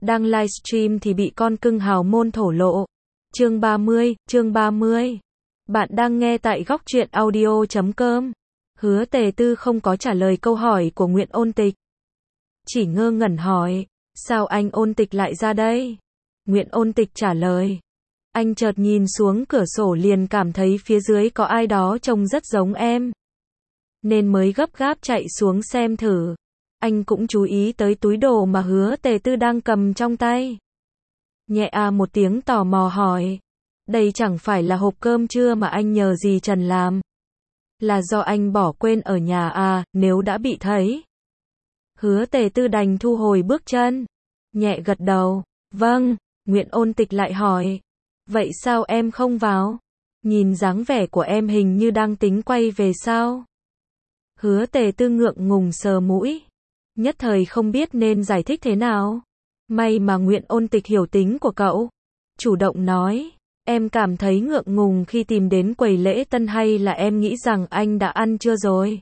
Đang livestream thì bị con cưng hào môn thổ lộ. Chương 30. Bạn đang nghe tại góc truyện audio.com. Hứa Tề Tư không có trả lời câu hỏi của Nguyễn Ôn Tịch. Chỉ ngơ ngẩn hỏi, sao anh Ôn Tịch lại ra đây? Nguyễn Ôn Tịch trả lời. Anh chợt nhìn xuống cửa sổ liền cảm thấy phía dưới có ai đó trông rất giống em. Nên mới gấp gáp chạy xuống xem thử. Anh cũng chú ý tới túi đồ mà Hứa Tề Tư đang cầm trong tay. Nhẹ một tiếng tò mò hỏi. Đây chẳng phải là hộp cơm trưa mà anh nhờ dì Trần làm. Là do anh bỏ quên ở nhà à, nếu đã bị thấy. Hứa Tề Tư đành thu hồi bước chân. Nhẹ gật đầu. Vâng. Nguyễn Ôn Tịch lại hỏi. Vậy sao em không vào? Nhìn dáng vẻ của em hình như đang tính quay về sao? Hứa Tề Tư ngượng ngùng sờ mũi. Nhất thời không biết nên giải thích thế nào. May mà Nguyễn Ôn Tịch hiểu tính của cậu. Chủ động nói. Em cảm thấy ngượng ngùng khi tìm đến quầy lễ tân hay là em nghĩ rằng anh đã ăn chưa rồi?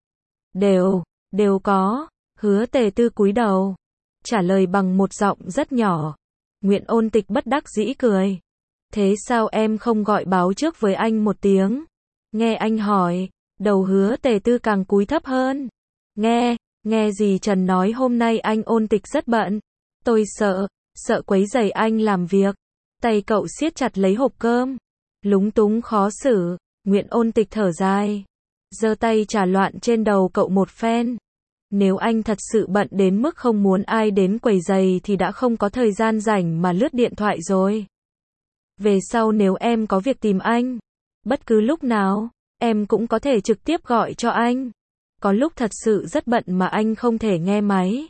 Đều có. Hứa Tề Tư cúi đầu. Trả lời bằng một giọng rất nhỏ. Nguyễn Ôn Tịch bất đắc dĩ cười. Thế sao em không gọi báo trước với anh một tiếng? Nghe anh hỏi, đầu Hứa Tề Tư càng cúi thấp hơn. Nghe dì Trần nói hôm nay anh Ôn Tịch rất bận. Tôi sợ quấy rầy anh làm việc. Tay cậu siết chặt lấy hộp cơm. Lúng túng khó xử, Nguyễn Ôn Tịch thở dài. Giơ tay trà loạn trên đầu cậu một phen. Nếu anh thật sự bận đến mức không muốn ai đến quấy rầy thì đã không có thời gian rảnh mà lướt điện thoại rồi. Về sau nếu em có việc tìm anh, bất cứ lúc nào, em cũng có thể trực tiếp gọi cho anh. Có lúc thật sự rất bận mà anh không thể nghe máy.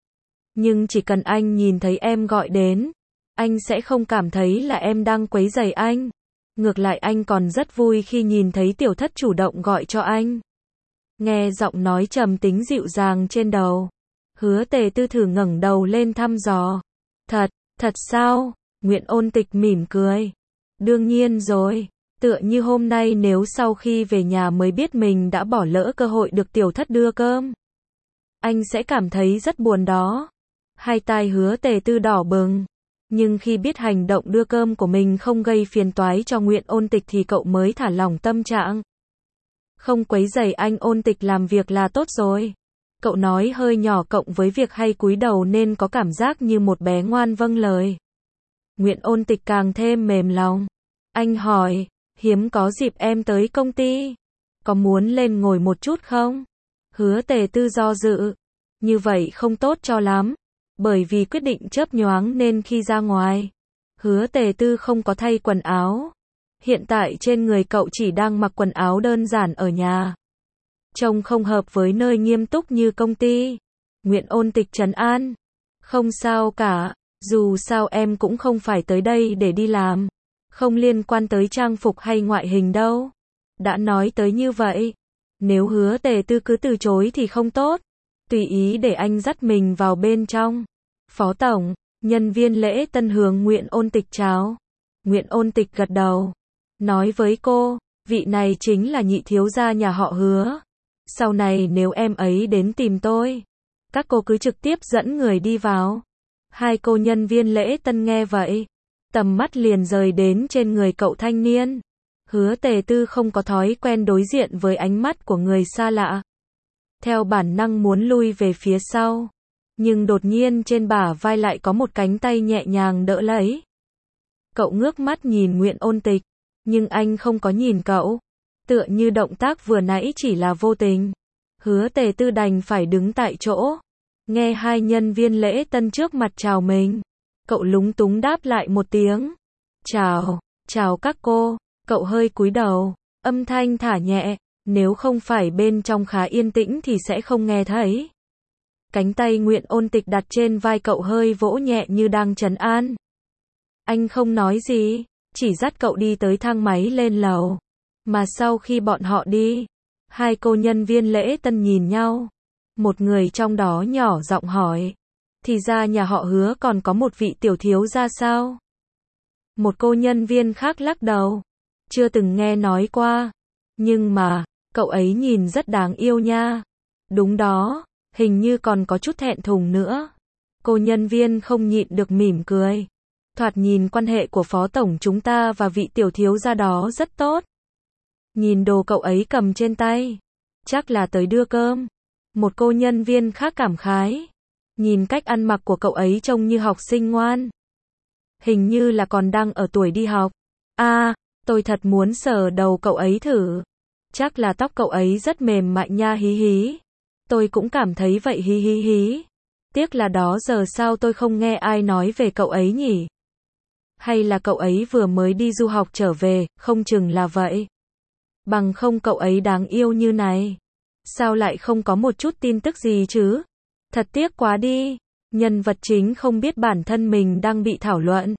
Nhưng chỉ cần anh nhìn thấy em gọi đến, anh sẽ không cảm thấy là em đang quấy rầy anh. Ngược lại anh còn rất vui khi nhìn thấy tiểu thất chủ động gọi cho anh. Nghe giọng nói trầm tính dịu dàng trên đầu. Hứa Tề Tư thử ngẩng đầu lên thăm dò. Thật sao? Nguyễn Ôn Tịch mỉm cười. Đương nhiên rồi. Tựa như hôm nay nếu sau khi về nhà mới biết mình đã bỏ lỡ cơ hội được tiểu thất đưa cơm. Anh sẽ cảm thấy rất buồn đó. Hai tai Hứa Tề Tư đỏ bừng. Nhưng khi biết hành động đưa cơm của mình không gây phiền toái cho Nguyễn Ôn Tịch thì cậu mới thả lỏng tâm trạng. Không quấy rầy anh Ôn Tịch làm việc là tốt rồi. Cậu nói hơi nhỏ cộng với việc hay cúi đầu nên có cảm giác như một bé ngoan vâng lời. Nguyễn Ôn Tịch càng thêm mềm lòng. Anh hỏi, hiếm có dịp em tới công ty. Có muốn lên ngồi một chút không? Hứa Tề Tư do dự. Như vậy không tốt cho lắm. Bởi vì quyết định chớp nhoáng nên khi ra ngoài, Hứa Tề Tư không có thay quần áo. Hiện tại trên người cậu chỉ đang mặc quần áo đơn giản ở nhà. Trông không hợp với nơi nghiêm túc như công ty. Nguyễn Ôn Tịch trấn an. Không sao cả, dù sao em cũng không phải tới đây để đi làm. Không liên quan tới trang phục hay ngoại hình đâu. Đã nói tới như vậy. Nếu Hứa Tề Tư cứ từ chối thì không tốt. Tùy ý để anh dắt mình vào bên trong. Phó tổng, nhân viên lễ tân hướng Nguyễn Ôn Tịch chào. Nguyễn Ôn Tịch gật đầu. Nói với cô, vị này chính là nhị thiếu gia nhà họ Hứa. Sau này nếu em ấy đến tìm tôi, các cô cứ trực tiếp dẫn người đi vào. Hai cô nhân viên lễ tân nghe vậy, tầm mắt liền rời đến trên người cậu thanh niên. Hứa Tề Tư không có thói quen đối diện với ánh mắt của người xa lạ. Theo bản năng muốn lui về phía sau. Nhưng đột nhiên trên bả vai lại có một cánh tay nhẹ nhàng đỡ lấy. Cậu ngước mắt nhìn Nguyễn Ôn Tịch. Nhưng anh không có nhìn cậu. Tựa như động tác vừa nãy chỉ là vô tình. Hứa Tề Tư đành phải đứng tại chỗ. Nghe hai nhân viên lễ tân trước mặt chào mình. Cậu lúng túng đáp lại một tiếng. Chào các cô. Cậu hơi cúi đầu. Âm thanh thả nhẹ. Nếu không phải bên trong khá yên tĩnh thì sẽ không nghe thấy. Cánh tay Nguyễn Ôn Tịch đặt trên vai cậu hơi vỗ nhẹ như đang trấn an. Anh không nói gì, chỉ dắt cậu đi tới thang máy lên lầu. Mà sau khi bọn họ đi, hai cô nhân viên lễ tân nhìn nhau. Một người trong đó nhỏ giọng hỏi. Thì ra nhà họ Hứa còn có một vị tiểu thiếu gia sao? Một cô nhân viên khác lắc đầu. Chưa từng nghe nói qua. Nhưng mà, cậu ấy nhìn rất đáng yêu nha. Đúng đó. Hình như còn có chút thẹn thùng nữa. Cô nhân viên không nhịn được mỉm cười. Thoạt nhìn quan hệ của phó tổng chúng ta và vị tiểu thiếu gia đó rất tốt. Nhìn đồ cậu ấy cầm trên tay, chắc là tới đưa cơm. Một cô nhân viên khác cảm khái. Nhìn cách ăn mặc của cậu ấy trông như học sinh ngoan. Hình như là còn đang ở tuổi đi học. À, tôi thật muốn sờ đầu cậu ấy thử. Chắc là tóc cậu ấy rất mềm mại nha hí hí. Tôi cũng cảm thấy vậy hí hí hí. Tiếc là đó giờ sao tôi không nghe ai nói về cậu ấy nhỉ? Hay là cậu ấy vừa mới đi du học trở về, không chừng là vậy. Bằng không cậu ấy đáng yêu như này. Sao lại không có một chút tin tức gì chứ? Thật tiếc quá đi. Nhân vật chính không biết bản thân mình đang bị thảo luận.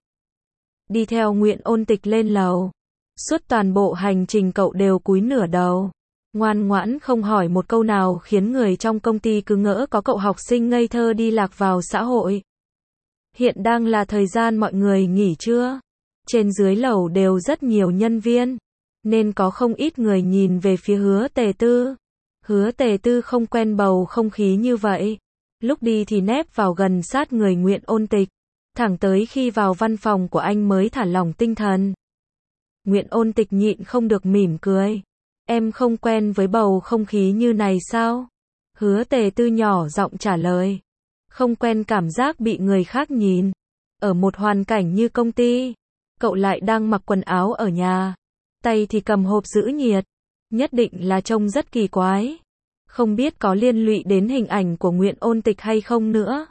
Đi theo Nguyễn Ôn Tịch lên lầu. Suốt toàn bộ hành trình cậu đều cúi nửa đầu. Ngoan ngoãn không hỏi một câu nào khiến người trong công ty cứ ngỡ có cậu học sinh ngây thơ đi lạc vào xã hội. Hiện đang là thời gian mọi người nghỉ trưa. Trên dưới lầu đều rất nhiều nhân viên. Nên có không ít người nhìn về phía Hứa Tề Tư. Hứa Tề Tư không quen bầu không khí như vậy. Lúc đi thì nép vào gần sát người Nguyễn Ôn Tịch. Thẳng tới khi vào văn phòng của anh mới thả lỏng tinh thần. Nguyễn Ôn Tịch nhịn không được mỉm cười. Em không quen với bầu không khí như này sao? Hứa Tề Tư nhỏ giọng trả lời. Không quen cảm giác bị người khác nhìn. Ở một hoàn cảnh như công ty, cậu lại đang mặc quần áo ở nhà. Tay thì cầm hộp giữ nhiệt. Nhất định là trông rất kỳ quái. Không biết có liên lụy đến hình ảnh của Nguyễn Ôn Tịch hay không nữa.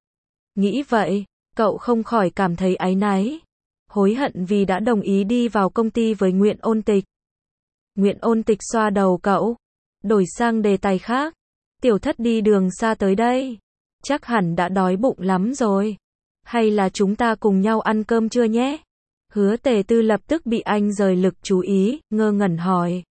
Nghĩ vậy, cậu không khỏi cảm thấy áy náy. Hối hận vì đã đồng ý đi vào công ty với Nguyễn Ôn Tịch. Nguyễn Ôn Tịch xoa đầu cậu. Đổi sang đề tài khác. Tiểu thất đi đường xa tới đây. Chắc hẳn đã đói bụng lắm rồi. Hay là chúng ta cùng nhau ăn cơm trưa nhé? Hứa Tề Tư lập tức bị anh rời lực chú ý, ngơ ngẩn hỏi.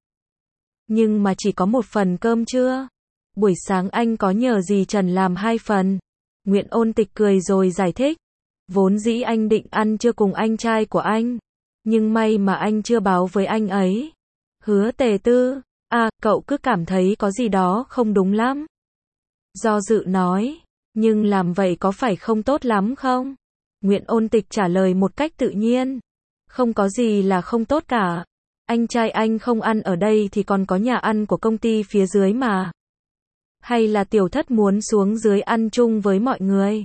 Nhưng mà chỉ có một phần cơm trưa. Buổi sáng anh có nhờ dì Trần làm 2 phần. Nguyễn Ôn Tịch cười rồi giải thích. Vốn dĩ anh định ăn trưa cùng anh trai của anh. Nhưng may mà anh chưa báo với anh ấy. Hứa Tề Tư, cậu cứ cảm thấy có gì đó không đúng lắm. Do dự nói, nhưng làm vậy có phải không tốt lắm không? Nguyễn Ôn Tịch trả lời một cách tự nhiên. Không có gì là không tốt cả. Anh trai anh không ăn ở đây thì còn có nhà ăn của công ty phía dưới mà. Hay là tiểu thất muốn xuống dưới ăn chung với mọi người?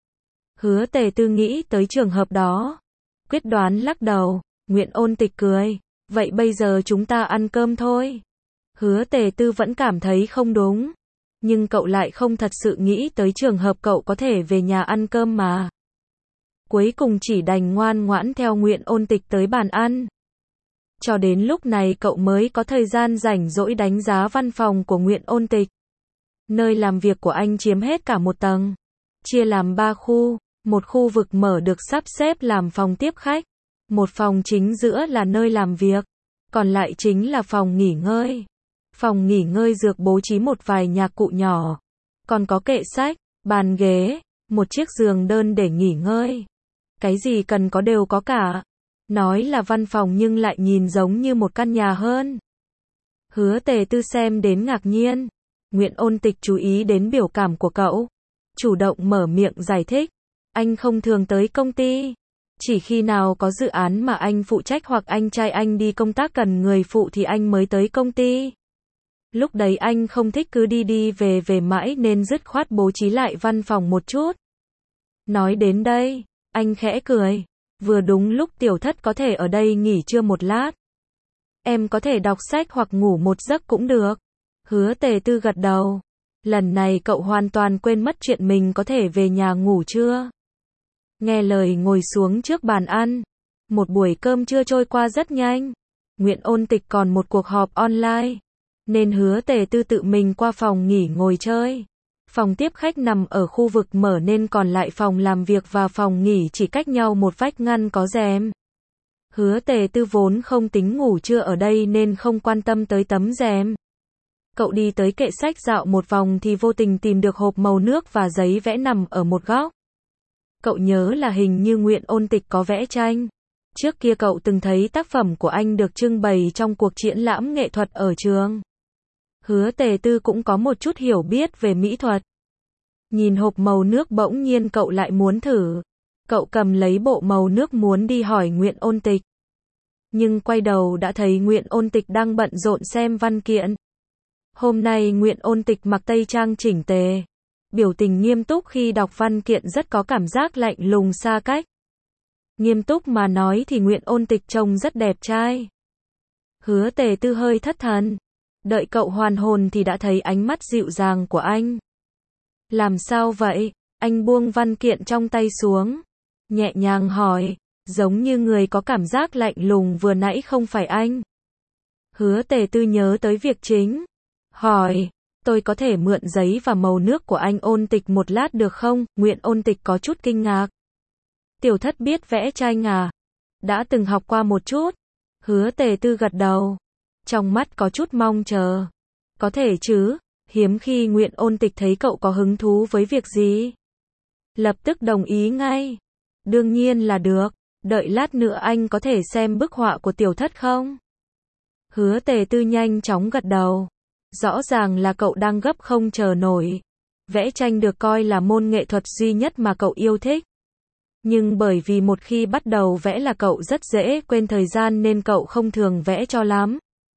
Hứa Tề Tư nghĩ tới trường hợp đó. Quyết đoán lắc đầu. Nguyễn Ôn Tịch cười. Vậy bây giờ chúng ta ăn cơm thôi. Hứa Tề Tư vẫn cảm thấy không đúng. Nhưng cậu lại không thật sự nghĩ tới trường hợp cậu có thể về nhà ăn cơm mà. Cuối cùng chỉ đành ngoan ngoãn theo Nguyễn Ôn Tịch tới bàn ăn. Cho đến lúc này cậu mới có thời gian rảnh rỗi đánh giá văn phòng của Nguyễn Ôn Tịch. Nơi làm việc của anh chiếm hết cả một tầng. Chia làm 3 khu. Một khu vực mở được sắp xếp làm phòng tiếp khách. Một phòng chính giữa là nơi làm việc. Còn lại chính là phòng nghỉ ngơi. Phòng nghỉ ngơi dược bố trí một vài nhạc cụ nhỏ. Còn có kệ sách, bàn ghế, một chiếc giường đơn để nghỉ ngơi. Cái gì cần có đều có cả. Nói là văn phòng nhưng lại nhìn giống như một căn nhà hơn. Hứa Tề Tư xem đến ngạc nhiên. Nguyễn Ôn Tịch chú ý đến biểu cảm của cậu. Chủ động mở miệng giải thích. Anh không thường tới công ty. Chỉ khi nào có dự án mà anh phụ trách hoặc anh trai anh đi công tác cần người phụ thì anh mới tới công ty. Lúc đấy anh không thích cứ đi đi về mãi nên dứt khoát bố trí lại văn phòng một chút. Nói đến đây, anh khẽ cười. Vừa đúng lúc tiểu thất có thể ở đây nghỉ trưa một lát. Em có thể đọc sách hoặc ngủ một giấc cũng được. Hứa Tề Tư gật đầu. Lần này cậu hoàn toàn quên mất chuyện mình có thể về nhà ngủ trưa. Nghe lời ngồi xuống trước bàn ăn. Một buổi cơm trưa trôi qua rất nhanh. Nguyễn Ôn Tịch còn một cuộc họp online. Nên Hứa Tề Tư tự mình qua phòng nghỉ ngồi chơi. Phòng tiếp khách nằm ở khu vực mở nên còn lại phòng làm việc và phòng nghỉ chỉ cách nhau một vách ngăn có rèm. Hứa Tề Tư vốn không tính ngủ trưa ở đây nên không quan tâm tới tấm rèm. Cậu đi tới kệ sách dạo một vòng thì vô tình tìm được hộp màu nước và giấy vẽ nằm ở một góc. Cậu nhớ là hình như Nguyễn Ôn Tịch có vẽ tranh. Trước kia cậu từng thấy tác phẩm của anh được trưng bày trong cuộc triển lãm nghệ thuật ở trường. Hứa Tề Tư cũng có một chút hiểu biết về mỹ thuật. Nhìn hộp màu nước bỗng nhiên cậu lại muốn thử. Cậu cầm lấy bộ màu nước muốn đi hỏi Nguyễn Ôn Tịch. Nhưng quay đầu đã thấy Nguyễn Ôn Tịch đang bận rộn xem văn kiện. Hôm nay Nguyễn Ôn Tịch mặc tây trang chỉnh tề. Biểu tình nghiêm túc khi đọc văn kiện rất có cảm giác lạnh lùng xa cách. Nghiêm túc mà nói thì Nguyễn Ôn Tịch trông rất đẹp trai. Hứa Tề Tư hơi thất thần. Đợi cậu hoàn hồn thì đã thấy ánh mắt dịu dàng của anh. Làm sao vậy? Anh buông văn kiện trong tay xuống. Nhẹ nhàng hỏi. Giống như người có cảm giác lạnh lùng vừa nãy không phải anh. Hứa Tề Tư nhớ tới việc chính. Hỏi. Tôi có thể mượn giấy và màu nước của anh Ôn Tịch một lát được không? Nguyễn Ôn Tịch có chút kinh ngạc. Tiểu thất biết vẽ tranh à? Đã từng học qua một chút. Hứa Tề Tư gật đầu. Trong mắt có chút mong chờ. Có thể chứ, hiếm khi Nguyễn Ôn Tịch thấy cậu có hứng thú với việc gì. Lập tức đồng ý ngay. Đương nhiên là được, đợi lát nữa anh có thể xem bức họa của tiểu thất không? Hứa Tề Tư nhanh chóng gật đầu. Rõ ràng là cậu đang gấp không chờ nổi. Vẽ tranh được coi là môn nghệ thuật duy nhất mà cậu yêu thích. Nhưng bởi vì một khi bắt đầu vẽ là cậu rất dễ quên thời gian nên cậu không thường vẽ cho lắm.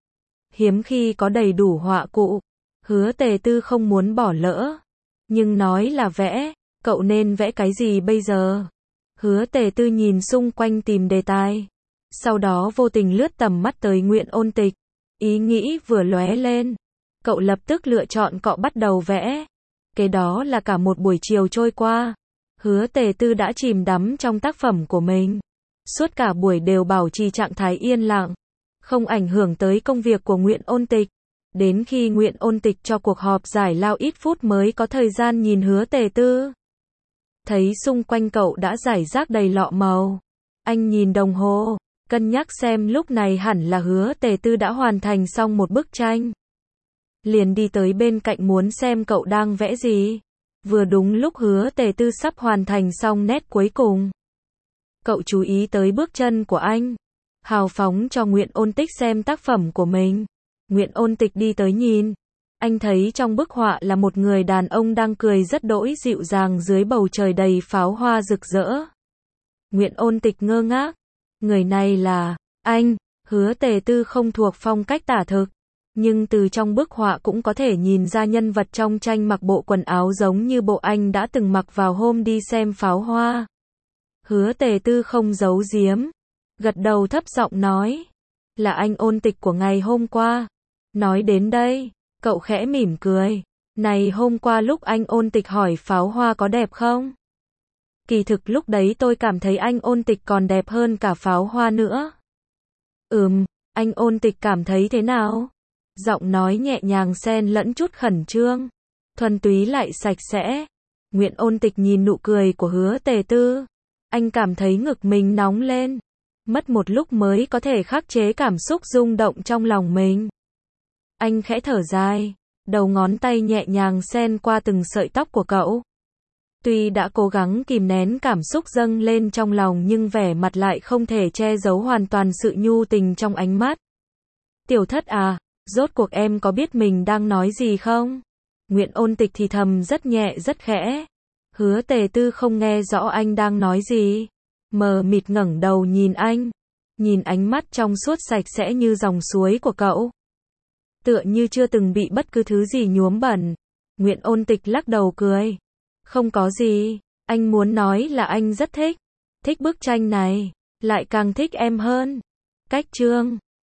Hiếm khi có đầy đủ họa cụ. Hứa Tề Tư không muốn bỏ lỡ. Nhưng nói là vẽ, cậu nên vẽ cái gì bây giờ? Hứa Tề Tư nhìn xung quanh tìm đề tài. Sau đó vô tình lướt tầm mắt tới Nguyễn Ôn Tịch. Ý nghĩ vừa lóe lên. Cậu lập tức lựa chọn cậu bắt đầu vẽ. Cái đó là cả một buổi chiều trôi qua. Hứa Tề Tư đã chìm đắm trong tác phẩm của mình. Suốt cả buổi đều bảo trì trạng thái yên lặng. Không ảnh hưởng tới công việc của Nguyễn Ôn Tịch. Đến khi Nguyễn Ôn Tịch cho cuộc họp giải lao ít phút mới có thời gian nhìn Hứa Tề Tư. Thấy xung quanh cậu đã rải rác đầy lọ màu. Anh nhìn đồng hồ, cân nhắc xem lúc này hẳn là Hứa Tề Tư đã hoàn thành xong một bức tranh. Liền đi tới bên cạnh muốn xem cậu đang vẽ gì. Vừa đúng lúc Hứa Tề Tư sắp hoàn thành xong nét cuối cùng. Cậu chú ý tới bước chân của anh. Hào phóng cho Nguyễn Ôn Tịch xem tác phẩm của mình. Nguyễn Ôn Tịch đi tới nhìn. Anh thấy trong bức họa là một người đàn ông đang cười rất đỗi dịu dàng dưới bầu trời đầy pháo hoa rực rỡ. Nguyễn Ôn Tịch ngơ ngác. Người này là anh. Hứa Tề Tư không thuộc phong cách tả thực. Nhưng từ trong bức họa cũng có thể nhìn ra nhân vật trong tranh mặc bộ quần áo giống như bộ anh đã từng mặc vào hôm đi xem pháo hoa. Hứa Tề Tư không giấu giếm. Gật đầu thấp giọng nói. Là anh Ôn Tịch của ngày hôm qua. Nói đến đây, cậu khẽ mỉm cười. Này hôm qua lúc anh Ôn Tịch hỏi pháo hoa có đẹp không? Kỳ thực lúc đấy tôi cảm thấy anh Ôn Tịch còn đẹp hơn cả pháo hoa nữa. Anh Ôn Tịch cảm thấy thế nào? Giọng nói nhẹ nhàng xen lẫn chút khẩn trương. Thuần túy lại sạch sẽ. Nguyễn Ôn Tịch nhìn nụ cười của Hứa Tề Tư. Anh cảm thấy ngực mình nóng lên. Mất một lúc mới có thể khắc chế cảm xúc rung động trong lòng mình. Anh khẽ thở dài. Đầu ngón tay nhẹ nhàng xen qua từng sợi tóc của cậu. Tuy đã cố gắng kìm nén cảm xúc dâng lên trong lòng nhưng vẻ mặt lại không thể che giấu hoàn toàn sự nhu tình trong ánh mắt. Tiểu thất à, rốt cuộc em có biết mình đang nói gì không? Nguyễn Ôn Tịch thì thầm rất nhẹ rất khẽ. Hứa Tề Tư không nghe rõ anh đang nói gì. Mờ mịt ngẩng đầu nhìn anh. Nhìn ánh mắt trong suốt sạch sẽ như dòng suối của cậu. Tựa như chưa từng bị bất cứ thứ gì nhuốm bẩn. Nguyễn Ôn Tịch lắc đầu cười. Không có gì, anh muốn nói là anh rất thích. Thích bức tranh này, lại càng thích em hơn. Cách chương